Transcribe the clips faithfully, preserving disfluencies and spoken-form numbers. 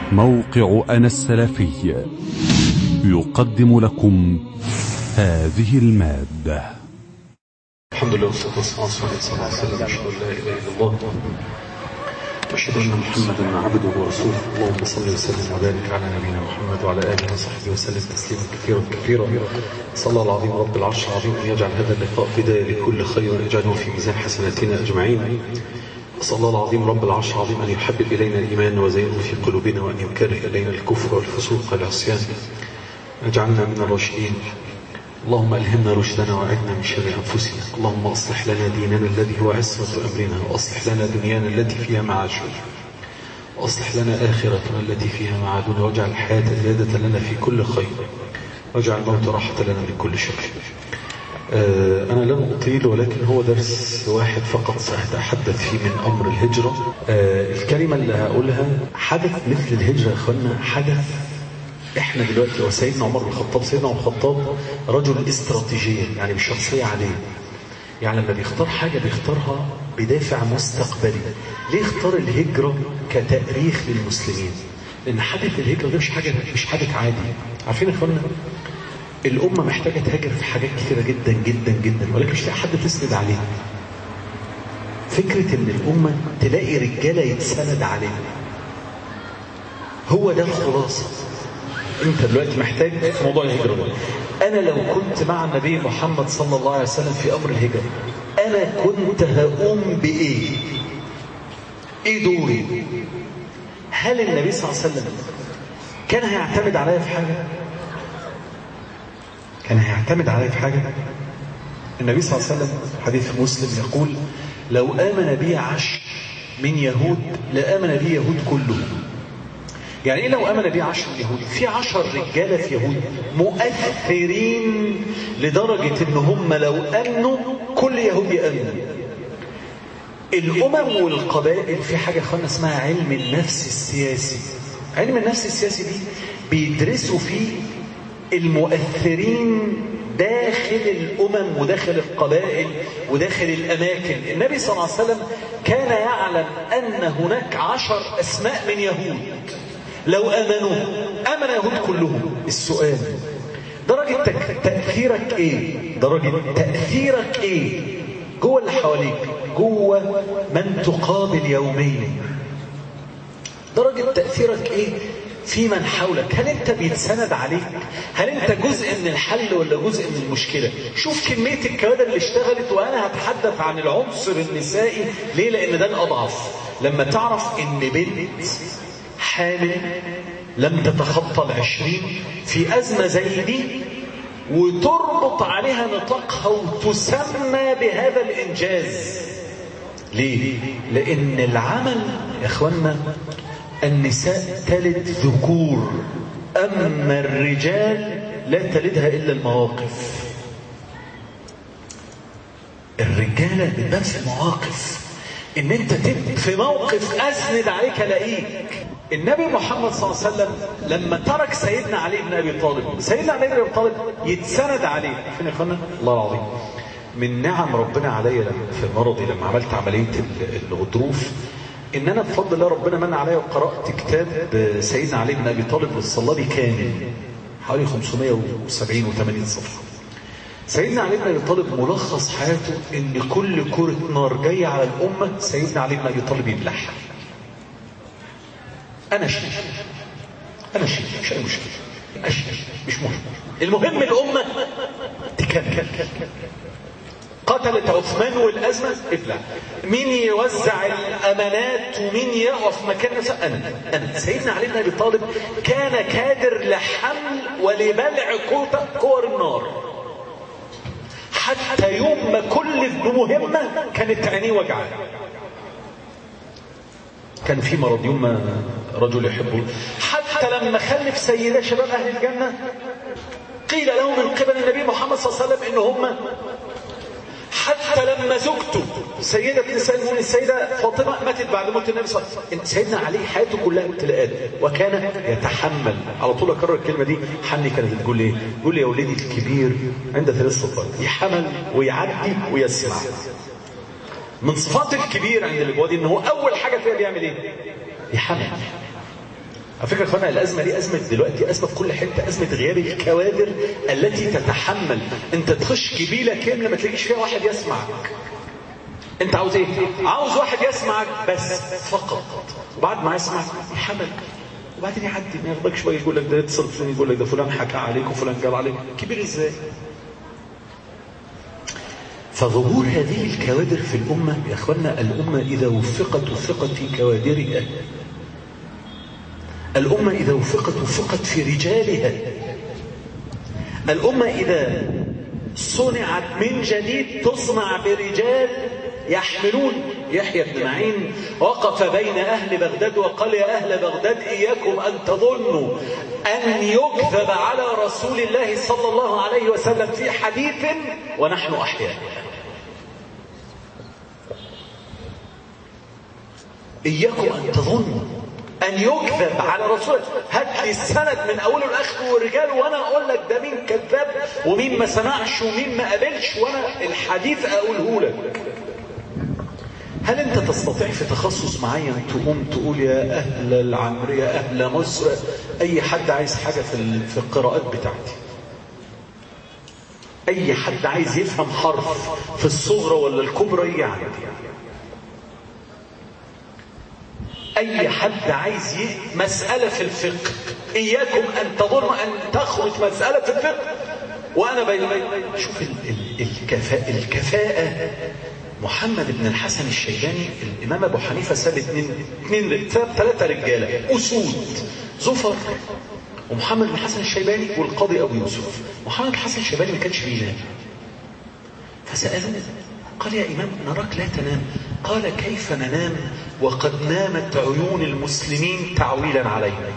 موقع أنا السلفي يقدم لكم هذه المادة. الحمد لله والصلاة والسلام على رسول الله صلى الله عليه وسلم. أشهد أن لا إله إلا الله وأشهد أن محمدا عبده ورسوله. اللهم صل وسلم وبارك على نبينا محمد وعلى آله وصحبه وسلم تسليما كثيرا كثيرا. صلى الله العظيم رب العرش العظيم أن يجعل هذا اللقاء بداية لكل خير ويجعله في ميزان حسناتنا أجمعين. صلى الله العظيم رب العرش العظيم أن يحبب إلينا الإيمان وزينه في قلوبنا وأن يكره إلينا الكفر والفسوق والعصيان اجعلنا من الراشدين. اللهم ألهمنا رشدنا وأعذنا من شر أنفسنا. اللهم أصلح لنا ديننا الذي هو عصمة أمرنا، وأصلح لنا دنيانا التي فيها معاشنا، وأصلح لنا آخرتنا التي فيها معادنا، واجعل الحياة زيادة لنا في كل خير، واجعل الموت راحة لنا من كل شر. آه أنا لن أطيل، ولكن هو درس واحد فقط سأتحدث فيه من أمر الهجرة. آه الكلمة اللي هقولها حدث مثل الهجرة يا أخوانا، حدث احنا دلوقتي وسيدنا عمر بن الخطاب. سيدنا عمر بن الخطاب رجل استراتيجيا، يعني مش شخصية عادية، يعني لما بيختار حاجة بيختارها بدافع مستقبلي. ليه اختار الهجرة كتاريخ للمسلمين؟ لأن حدث الهجرة ده مش حاجة مش حدث عادي. عارفين يا اخوانا الأمة محتاجة تهاجر في حاجات كثيرة جدا جدا جدا، ولكن مش لاقي حد تسند عليه. فكرة ان الأمة تلاقي رجالة يتسند عليه، هو ده الخلاصة. انت دلوقتي محتاج في موضوع الهجرة ده. انا لو كنت مع النبي محمد صلى الله عليه وسلم في امر الهجرة، انا كنت هقوم بايه؟ ايه دوري؟ هل النبي صلى الله عليه وسلم كان هيعتمد عليا في حاجة؟ كان هيعتمد عليا في حاجة؟ النبي صلى الله عليه وسلم حديث مسلم يقول: لو آمن بي عشر من يهود لآمن بي يهود كلهم. يعني ايه لو امن بيه عشر يهود؟ في عشر رجاله في يهود مؤثرين لدرجه ان هم لو امنوا كل يهود يامنوا. الامم والقبائل في حاجه خلنا اسمها علم النفس السياسي. علم النفس السياسي دي بيدرسوا فيه المؤثرين داخل الامم وداخل القبائل وداخل الاماكن. النبي صلى الله عليه وسلم كان يعلم ان هناك عشر اسماء من يهود لو آمنوا آمن يهود كلهم. السؤال: درجة تأثيرك ايه؟ درجة تأثيرك ايه جوه اللي حواليك، جوه من تقابل يوميا؟ درجة تأثيرك ايه في من حولك؟ هل انت بيتسند عليك؟ هل انت جزء من الحل ولا جزء من المشكلة؟ شوف كمية الكوادر اللي اشتغلت. وانا هتحدث عن العنصر النسائي ليه؟ لان ده الاضعف. لما تعرف ان بنت حامل لم تتخطى العشرين في أزمة زي دي وتربط عليها نطاقها وتسمى بهذا الإنجاز. ليه؟ لأن العمل يا أخوانا النساء تلد ذكور، أما الرجال لا تلدها إلا المواقف. الرجالة بتبان في المواقف، إن أنت تبقى في موقف أسند عليك لاقيك. النبي محمد صلى الله عليه وسلم لما ترك سيدنا علي بن أبي طالب، سيدنا علي بن أبي طالب يتسند عليه. فين يا اخوانا؟ الله العظيم من نعم ربنا عليا في مرضي لما عملت عملية الغضروف، ان انا بفضل الله ربنا من عليا وقرأت كتاب سيدنا علي بن أبي طالب للصلابي كامل حوالي خمسمائة وسبعين وثمانين صفحة. سيدنا علي بن أبي طالب ملخص حياته ان كل كرة نار جاية على الأمة سيدنا علي بن أبي طالب يبلعها. أنا شيء أنا شيء مش أي مشكلة، أشيء مش مهم، المهم الأمة تكمل. قتلت عثمان والأزمة ابلع. مين يوزع الأمانات ومين يقف مكان أنا أنا سيدنا علي بن أبي طالب كان كادر لحمل ولبلع كور النار، حتى يوم ما كل بمهمة كانت عينيه وجعه. كان في مرض يوم ما رجل يحبه، حتى لما خلف سيدة شباب أهل الجنة قيل له من قبل النبي محمد صلى الله عليه وسلم إن هم، حتى لما زوجته سيدة نساء المؤمنين السيدة فاطمة ماتت بعد موت النبي صلى الله عليه وسلم. سيدنا علي حياته كلها ابتلاءات وكان يتحمل. على طول أكرر الكلمة دي. حني كانت تقول ايه؟ تقول يا ولدي الكبير عند ثلاث صفات: يحمل ويعدي ويسمع. من صفات الكبير عند الابوة دي ان هو اول حاجة فيها بيعمل ايه؟ يحمل. على فكرة يا اخوانا الأزمة دي أزمة دلوقتي، أزمة في كل حتة، أزمة غياب الكوادر التي تتحمل. أنت تخش كبيلة كاملة ما تلاقيش فيها واحد يسمعك. أنت عاوز إيه؟ عاوز واحد يسمعك بس فقط، وبعد ما يسمعك يحمل، وبعدين يعدي ما ياخدك شوية يقول لك ده يتصل فلان، يقول لك ده فلان حكى عليك وفلان قال عليك. كبير إزاي؟ فظهور هذه الكوادر في الأمة يا أخوانا، الأمة إذا وفقت وفقت في كوادرها، الأمة إذا وفقت وفقت في رجالها، الأمة إذا صنعت من جديد تصنع برجال يحملون. يحيى بن معين وقف بين أهل بغداد وقال يا أهل بغداد إياكم أن تظنوا أن يكذب على رسول الله صلى الله عليه وسلم في حديث ونحن أحياء. إياكم أن تظنوا أن يكذب على رسول الله. هات لي السند من أوله لآخره والرجال وأنا أقول لك ده مين كذاب ومين ما سمعش ومين ما قابلش، وأنا الحديث أقوله لك. هل أنت تستطيع في تخصص معين تقوم تقول يا أهل العمر يا أهل مصر أي حد عايز حاجة في في القراءات بتاعتي، أي حد عايز يفهم حرف في الصغرى ولا الكبرى يعني، أي حد عايز مسألة في الفقه إياكم أن تظنوا أن تخرج مسألة في الفقه وأنا بين شوف الكفاءة الكفاءة. محمد بن الحسن الشيباني الإمام أبو حنيفة ساب اثنين اثنين ساب ثلاثة رجالة أسود، زفر ومحمد بن الحسن الشيباني والقاضي أبو يوسف. محمد بن الحسن الشيباني ما كانش بينام، فسألوه قال يا إمام نراك لا تنام. قال كيف ننام وقد نامت عيون المسلمين تعويلا علينا.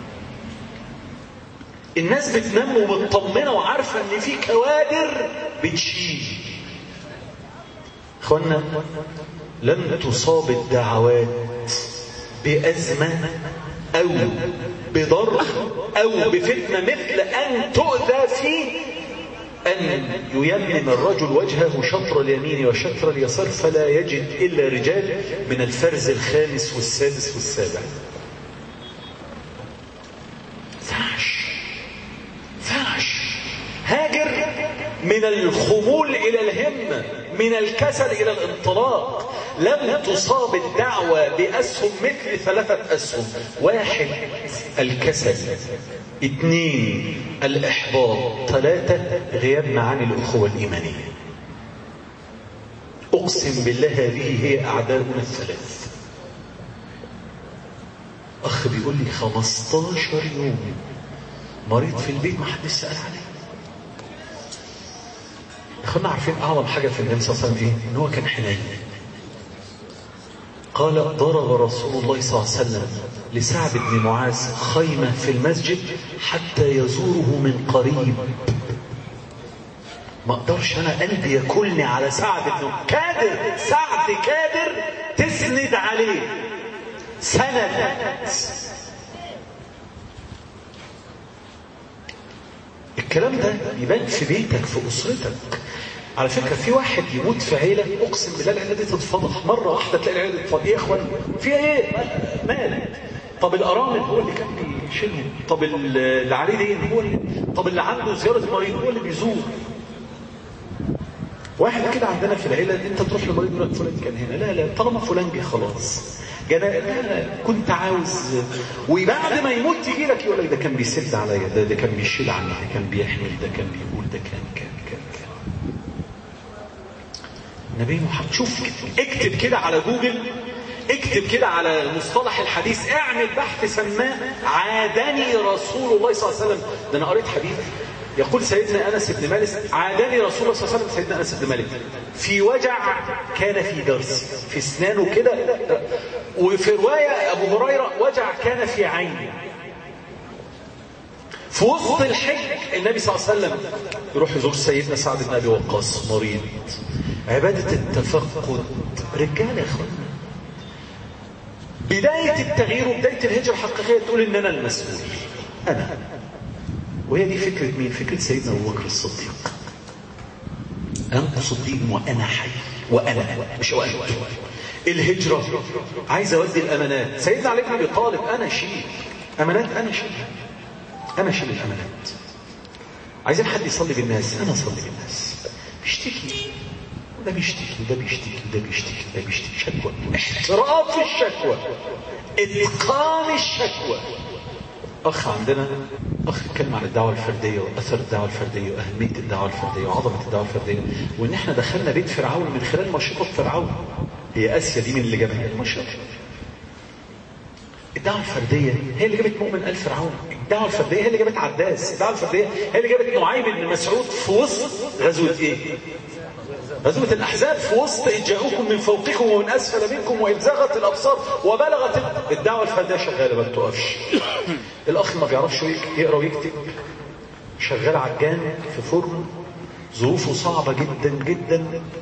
الناس بتنام ومطمنة وعارفة ان في كوادر بتشيل. اخوانا لن تصاب الدعوات بأزمة أو بضر أو بفتنة مثل أن تؤذى فيه أن ييمن الرجل وجهه شطر اليمين وشطر اليسار فلا يجد إلا رجال من الفرز الخامس والسادس والسابع. فعش فعش هاجر من الخمول إلى الهمة، من الكسل إلى الانطلاق. لم تصاب الدعوة بأسهم مثل ثلاثة أسهم: واحد الكسل، اثنين الإحباط، ثلاثة غياب معاني الأخوة الإيمانية. أقسم بالله هذه هي أعداؤنا الثلاث. أخ بيقول لي خمستاشر يوم مريض في البيت ما حدش سأل عليه. اخوانا عارفين أعظم حاجة في النبي صلى الله عليه وسلم إيه؟ إن هو كان حنين. قال ضرب رسول الله صلى الله عليه وسلم لسعد بن معاذ خيمة في المسجد حتى يزوره من قريب. ما اقدرش انا قلبي ياكلني على سعد بن كادر، سعد كادر تسند عليه سند. الكلام ده يبان في بيتك في أسرتك. على فكرة في واحد يموت في عيلة أقسم بالله العيلة دي تتفضح مرة واحدة، تلاقي العيلة تتفضح. إيه يا إخوان في إيه مالك؟ طب الأرامل هو اللي كان بيشيلهم، طب العريدين هو اللي، طب اللي عنده زيارة مريض هو اللي بيزور. واحد كده عندنا في العيلة انت تروح لمريض يقول لك فلان كان هنا، لا لا طالما فلان جه خلاص جانا، لا كنت عاوز، وبعد ما يموت تيجي لك يقول لك ده كان بيسد عليا، ده ده كان بيشيل عني، ده كان بيحمل، ده كان بيقول، ده كان كان كان كان نبي محمد. شوف اكتب كده على جوجل، اكتب كده على مصطلح الحديث، اعمل بحث سماه عادني رسول الله صلى الله عليه وسلم. ده انا قريت حديث يقول سيدنا أنس بن مالك عادني رسول الله صلى الله عليه وسلم، سيدنا أنس بن مالك في وجع كان في درس في اسنانه كده، وفي رواية أبو هريرة وجع كان في عينه. في وسط الحج النبي صلى الله عليه وسلم يروح يزور سيدنا سعد بن أبي وقاص مريض. عبادة التفقد رجال يا اخوانا. بداية التغيير وبداية الهجرة الحقيقية تقول إن أنا المسؤول، أنا. وهي دي فكرة مين؟ فكرة سيدنا أبو بكر الصديق. أنت صديق وأنا حي، وأنا مش وأنا. الهجرة عايز أودي الأمانات. سيدنا علي بن أبي طالب أنا شيء، أمانات أنا شيلها، أنا شيل الأمانات. عايزين حد يصلي بالناس، أنا أصلي بالناس. بيشتكي ده بيشتكي ده بيشتكي ده بيشتكي ده بيشتكي شكوى، احتراف الشكوى، إتقان الشكوى. أخ عندنا أخ اتكلم عن الدعوة الفردية وأثر الدعوة الفردية وأهمية الدعوة الفردية وعظمة الدعوة الفردية، وإن إحنا دخلنا بيت فرعون من خلال مشرقة فرعون. هي آسيا دي من اللي جابها؟ المشرقة. الدعوة الفردية هي اللي جابت مؤمن آل فرعون. الدعوة الفردية هي اللي جابت عباس. الدعوة الفردية هي اللي جابت نعيم بن مسعود في وسط غزوة إيه؟ غزوة الأحزاب. في وسط إذ جاءوكم من فوقكم ومن أسفل منكم وإذ زاغت الأبصار وبلغت. الدعوة الفردية شغالة ما بتقفش. الأخ ما بيعرفش يقرأ ويكتب، شغال عجان في فرن، ظروفه صعبة جدا جدا،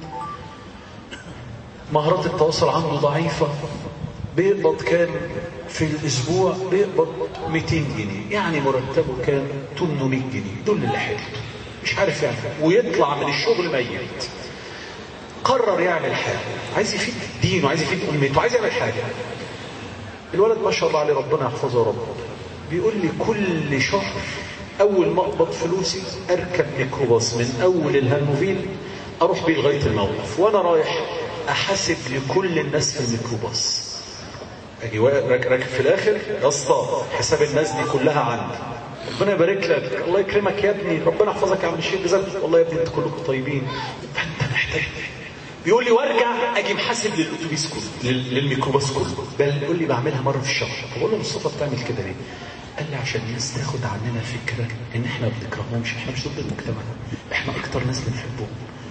مهارات التواصل عنده ضعيفة، بيقبض كام في الأسبوع؟ بيقبض مئتين جنيه، يعني مرتبه كام؟ ثمانمئة جنيه. دول اللي حلو مش عارف يعني، ويطلع من الشغل ميت. قرر يعمل حاجة، عايز يفيد دينه، عايز يفيد أمته، عايز يعمل حاجة. الولد ما شاء الله عليه ربنا يحفظه رب، بيقول لي كل شهر أول ما أقبض فلوسي أركب ميكروباص من أول الهانوفيل أروح بيه لغاية الموقف، وأنا رايح أحاسب لكل الناس في الميكروباص. أجي راكب في الآخر، يا اسطى حساب الناس دي كلها عندي، ربنا يبارك لك، الله يكرمك يا ابني، ربنا يحفظك يا عم الشيخ، جزاك والله يا ابني انتوا كلكم طيبين، فانت محتاج. بيقول لي وارجع اجي محاسب للاتوبيس كله، للميكروباص كله، بل بيقول لي بعملها مره في الشهر. فبقول له مصطفى بتعمل كده ليه؟ قال لي عشان الناس تاخد عننا فكره ان احنا ما بنكرههمش، احنا مش ضد المجتمع، احنا اكتر ناس بنحبهم.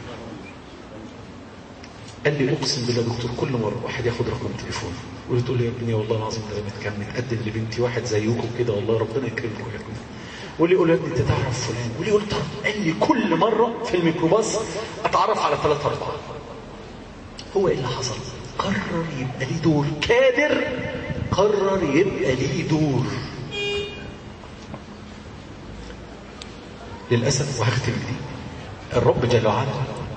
قال لي اقسم بالله دكتور كل مره واحد ياخد رقم تليفونه وتقول له يا ابني والله العظيم ده كان متقدم لبنتي واحد زيكم كده، والله ربنا يكرمكم يا ابني، واللي يقول له يا ابني انت تعرف فلان، واللي يقول طب. قال لي كل مره في الميكروباص اتعرف على ثلاثة أربعة. هو ايه اللي حصل؟ قرر يبقى ليه دور كادر، قرر يبقى ليه دور. للاسف وهختم دي، الرب جل وعلا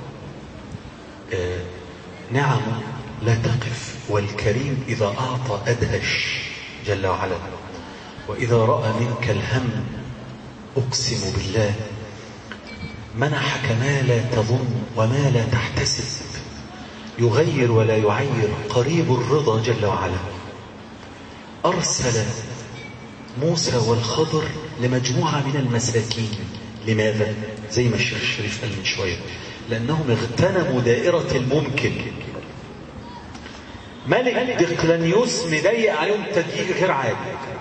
آه نعمه لا تقف، والكريم إذا أعطى أدهش جل وعلا، وإذا رأى منك الهم أقسم بالله منحك ما لا تظن وما لا تحتسب، يغير ولا يعير، قريب الرضا جل وعلا. أرسل موسى والخضر لمجموعة من المساكين. لماذا؟ زي ما الشيخ الشريف قال من شوية، لأنهم اغتنموا دائرة الممكن. ملك دقلانيوس مضيق عليهم تضييق غير عادي،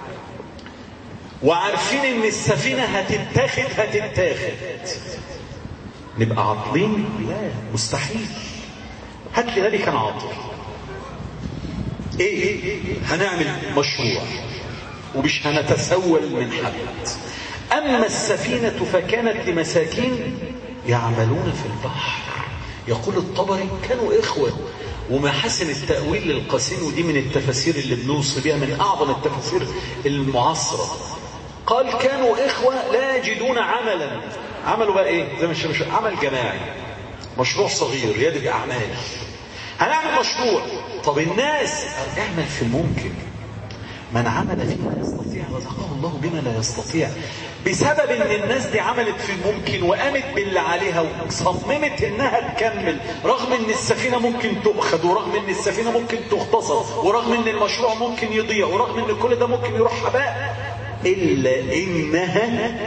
وعارفين ان السفينة هتتاخد هتتاخد نبقى عاطلين؟ لا مستحيل. هات لي غالي كان عاطل. ايه ايه هنعمل مشروع ومش هنتسول من حد. اما السفينة فكانت لمساكين يعملون في البحر. يقول الطبري كانوا اخوة. ومحاسن التأويل للقاسين، ودي من التفاسير اللي بنوصي بها، من أعظم التفاسير المعاصرة. قال كانوا إخوة لا يجدون عملا. عملوا بقى إيه؟ زي ما الشيخ عمل جماعي، مشروع صغير، يد الأعمال. هنعمل مشروع. طب الناس اعمل في الممكن. من عمل فيما يستطيع رزقه الله بما لا يستطيع. بسبب ان الناس دي عملت في الممكن وقامت باللي عليها وصممت انها تكمل، رغم ان السفينة ممكن تؤخذ، ورغم ان السفينة ممكن تغتصب، ورغم ان المشروع ممكن يضيع، ورغم ان كل ده ممكن يروح حباء، الا انها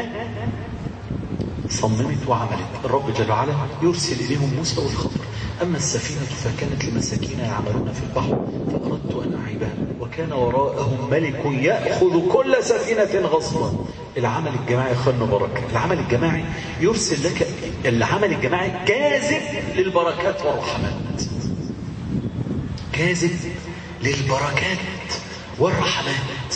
صممت وعملت. الرب جل وعلا يرسل اليهم موسى والخضر. اما السفينة فكانت لمساكين يعملون في البحر فاردت ان اعيبها وكان وراءهم ملك ياخذ كل سفينة غصبا. العمل الجماعي خلنا بركه. العمل الجماعي يرسل لك، العمل الجماعي جاذب للبركات والرحمات، جاذب للبركات والرحمات.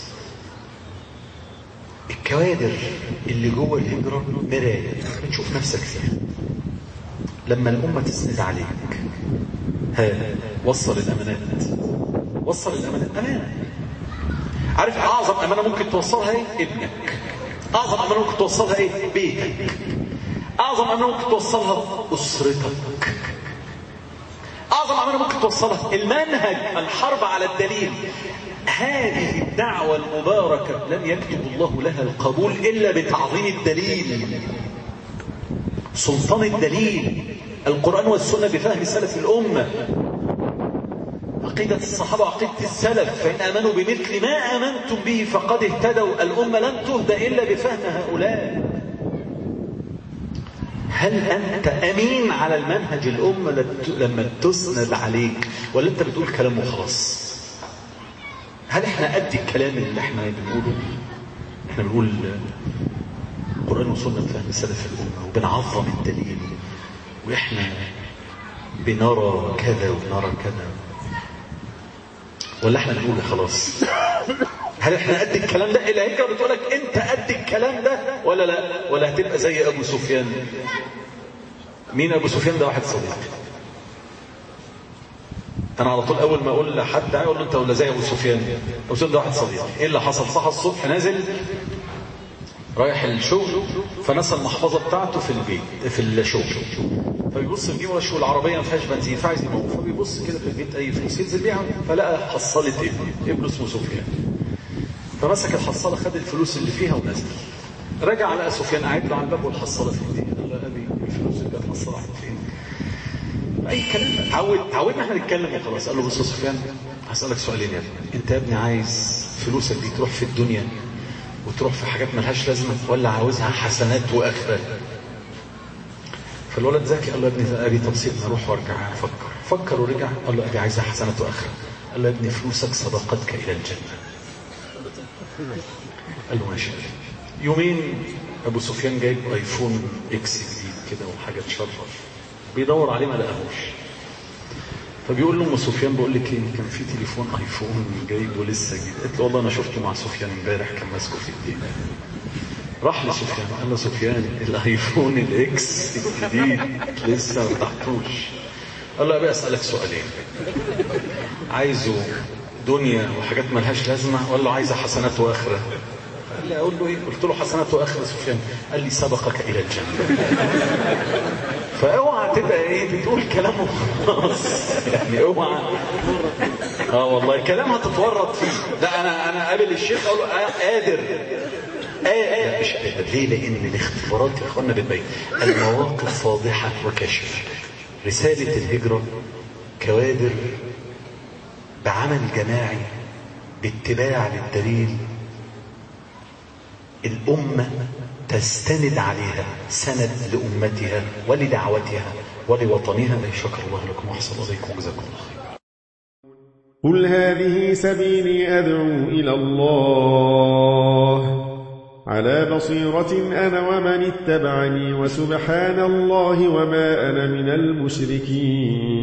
الكوادر اللي جوه الهجرة مراية بتشوف نفسك فيها. لما الأمة تسند عليك، ها وصل الأمانات، وصل الأمانات. أمانة. عارف أعظم أمانة ممكن توصلها إيه؟ ابنك. أعظم أمانة ممكن توصلها إيه؟ بيتك. أعظم أمانة ممكن توصلها أسرتك. أعظم أمانة ممكن توصلها المنهج، الحرب على الدليل. هذه الدعوة المباركة لن يكتب الله لها القبول إلا بتعظيم الدليل، سلطان الدليل، القرآن والسنة بفهم سلف الأمة، عقيدة الصحابة وعقيدة السلف. فإن آمنوا بمثل ما آمنتم به فقد اهتدوا. الأمة لن تهدى إلا بفهم هؤلاء. هل أنت أمين على المنهج الأمة لما تسند عليك، ولا أنت بتقول كلام وخلاص؟ هل احنا قد الكلام اللي احنا بنقوله؟ احنا بنقول القرآن والسنة بفهم سلف الأمة وبنعظم الدليل، واحنا بنرى كذا وبنرى كذا، ولا احنا بنقول خلاص؟ هل احنا قد الكلام ده؟ إلا هيك بتقولك انت قد الكلام ده ولا لا؟ ولا هتبقى زي ابو سفيان؟ مين ابو سفيان ده؟ واحد صديق. انا على طول اول ما اقول لحد اقول له انت ولا زي ابو سفيان؟ ابو سفيان ده واحد صديق. ايه اللي حصل؟ صحى الصبح نازل رايح الشغل، فنسى المحفظه بتاعته في البيت في الشغل، فبيبص في جيبه وشه العربيه ما فيهاش بنزين، فعايز يموت، فبيبص كده في البيت اي فلوس ينزل بيها، فلقى حصاله ابنه ابنه اسمه سفيان، فمسك الحصاله خد الفلوس اللي فيها ونزل. رجع لقى سفيان قاعد له على الباب والحصاله في ايديه. قال له يا ابي الفلوس اللي كانت الحصاله راحت فين؟ اي كلام. تعود تعودنا احنا نتكلم وخلاص. قال له بص يا سفيان هسالك سؤالين يا ابني، انت يا ابني عايز فلوسك دي تروح في الدنيا وتروح في حاجات ملهاش لازمه، ولا عاوزها حسنات واخره؟ فالولد ذكي قال له يا ابني ابي طب سيبني اروح وارجع افكر. فكر ورجع قال له ابي عايزها حسنات واخره. قال له يا ابني فلوسك صدقتك الى الجنه. قال له ماشي. يومين ابو سفيان جايب ايفون اكس جديد كده وحاجه تشرف، بيدور عليه ما لقاهوش، فبيقول له ام سفيان بقول لك ايه، كان في تليفون ايفون جايبه لسه جديد. قالت له والله انا شفته مع سفيان امبارح كان ماسكه في ايديه. راح لسفيان قال له سفيان الايفون الاكس الجديد لسه ما فتحتوش. قال له ابي اسالك سؤالين، عايزه دنيا وحاجات ملهاش لازمه ولا عايزه حسنات واخره؟ قال لي اقول له ايه؟ قلت له حسنات واخره سفيان. قال لي سبقك الى الجنه. فاوعى تبقى ايه بتقول كلام وخلاص، يعني اوعى. اه والله كلام هتتورط فيه. لا انا انا قابل الشيخ اقول له آه قادر آه مش قادر. ليه؟ لان الاختبارات يا اخوانا بتبين المواقف فاضحه وكاشفه. رساله الهجره كوادر بعمل جماعي باتباع للدليل، الأمة تستند عليها سند لأمتها ولدعوتها ولوطنها. شكر الله لكم وأحسن إليكم وجزاكم الله خير. قل هذه سبيلي أدعو إلى الله على بصيرة أنا ومن اتبعني وسبحان الله وما أنا من المشركين.